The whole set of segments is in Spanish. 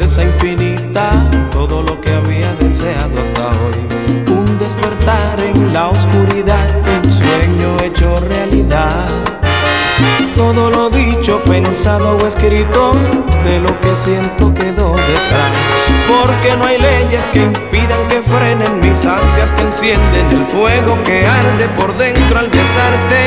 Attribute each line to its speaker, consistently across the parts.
Speaker 1: fuerza infinita, todo lo que había deseado hasta hoy. Un despertar en la oscuridad, un sueño hecho realidad. Todo lo dicho, pensado o escrito, de lo que siento quedó detrás. Porque no hay leyes que impidan que frenen mis ansias, que encienden el fuego que arde por dentro al besarte.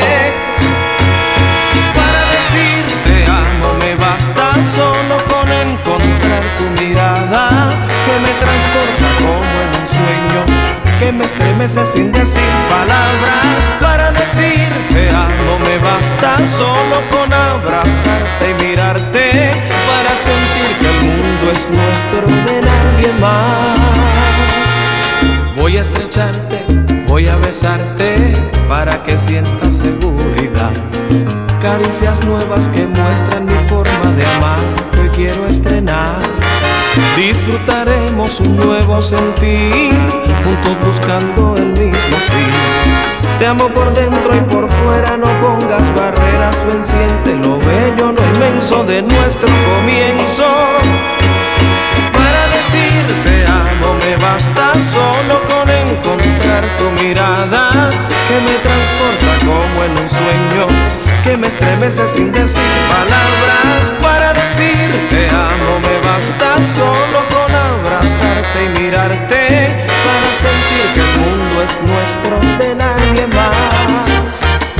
Speaker 1: Para decirte amo me basta solo con encontrar tu mirada, que me transporta como en un sueño, que me estremece sin decir palabras. Para decirte amo me basta solo con abrazarte y mirarte, para sentir que el mundo es nuestro, de nadie más. Voy a estrecharte, voy a besarte, para que sientas seguridad. Caricias nuevas que muestran mi forma de amar, que hoy quiero estrenar. Disfrutaremos un nuevo sentir, juntos buscando el mismo fin. Te amo por dentro y por fuera, no pongas barreras, ven, siente lo bello, lo inmenso de nuestro comienzo. Para decirte amo me basta solo con encontrar tu mirada, que me transporta como en un sueño, que me estremece sin decir palabras. Para decirte amo me basta solo con abrazarte y mirarte, para sentir que el mundo es nuestro, de nadie más.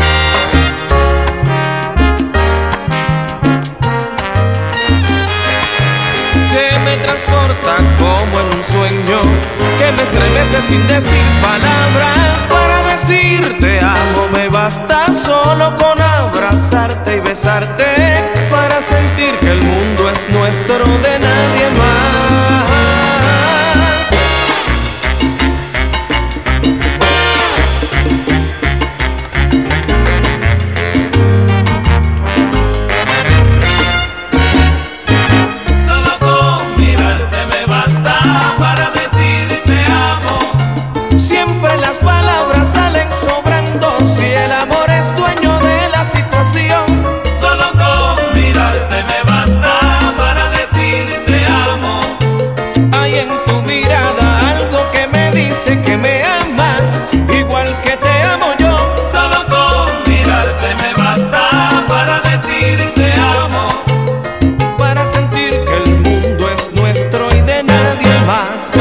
Speaker 1: Que me transporta como en un sueño, que me estremece sin decir palabras. Para decirte amo me basta solo con abrazarte y besarte, para sentir que el mundo es nuestro, de nadie más.
Speaker 2: Solo con mirarte me basta para decirte amo.
Speaker 1: Siempre las palabras salen sobrando, si el amor es dueño de la situación.
Speaker 2: Solo con mirarte me basta para decirte amo.
Speaker 1: Hay en tu mirada algo que me dice que me amas, igual que te amo yo.
Speaker 2: Solo con mirarte me basta para decirte amo.
Speaker 1: Para sentir que el mundo es nuestro y de nadie más.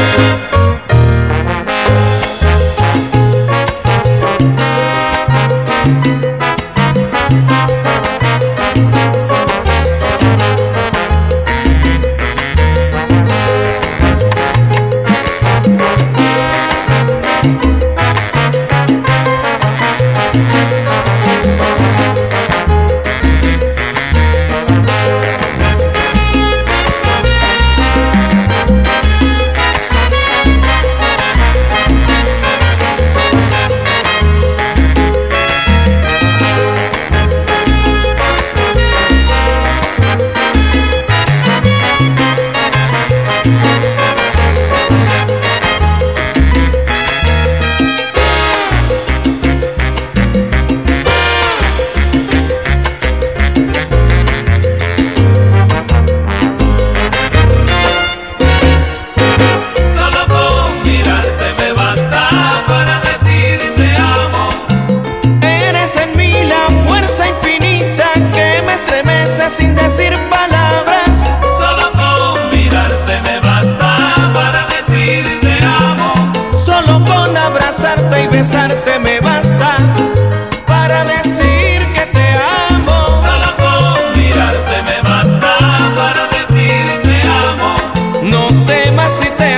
Speaker 2: Solo con mirarte me basta para decirte amo.
Speaker 1: Eres en mí la fuerza infinita, que me estremece sin decir palabras.
Speaker 2: Solo con mirarte me basta para decirte amo.
Speaker 1: Solo con abrazarte y besarte me basta para decir que te amo.
Speaker 2: Solo con mirarte me basta para decirte amo.
Speaker 1: No temas si te